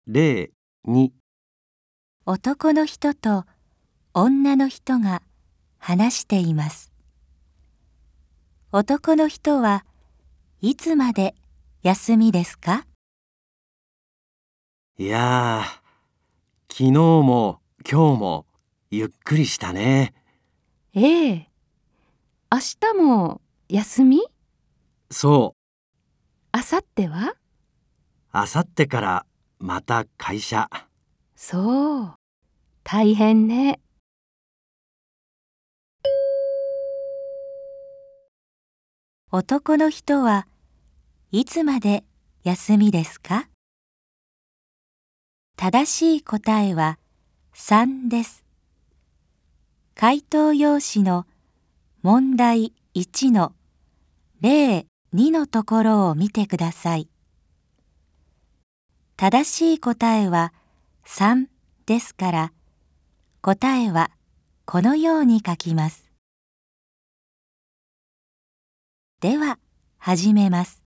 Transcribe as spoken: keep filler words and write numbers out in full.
例に、 男の人と女の人が話しています。男の人はいつまで休みですか？ いやー、昨日も今日もゆっくりしたね。 ええ。明日も休み？ そう、 あさっては？ あさってからまた会社。 そう、大変ね。 男の人はいつまで休みですか？正しい答えはさんです。回答用紙の問題いちの例にのところを見てください。正しい答えはさんですから、答えはこのように書きます。では、始めます。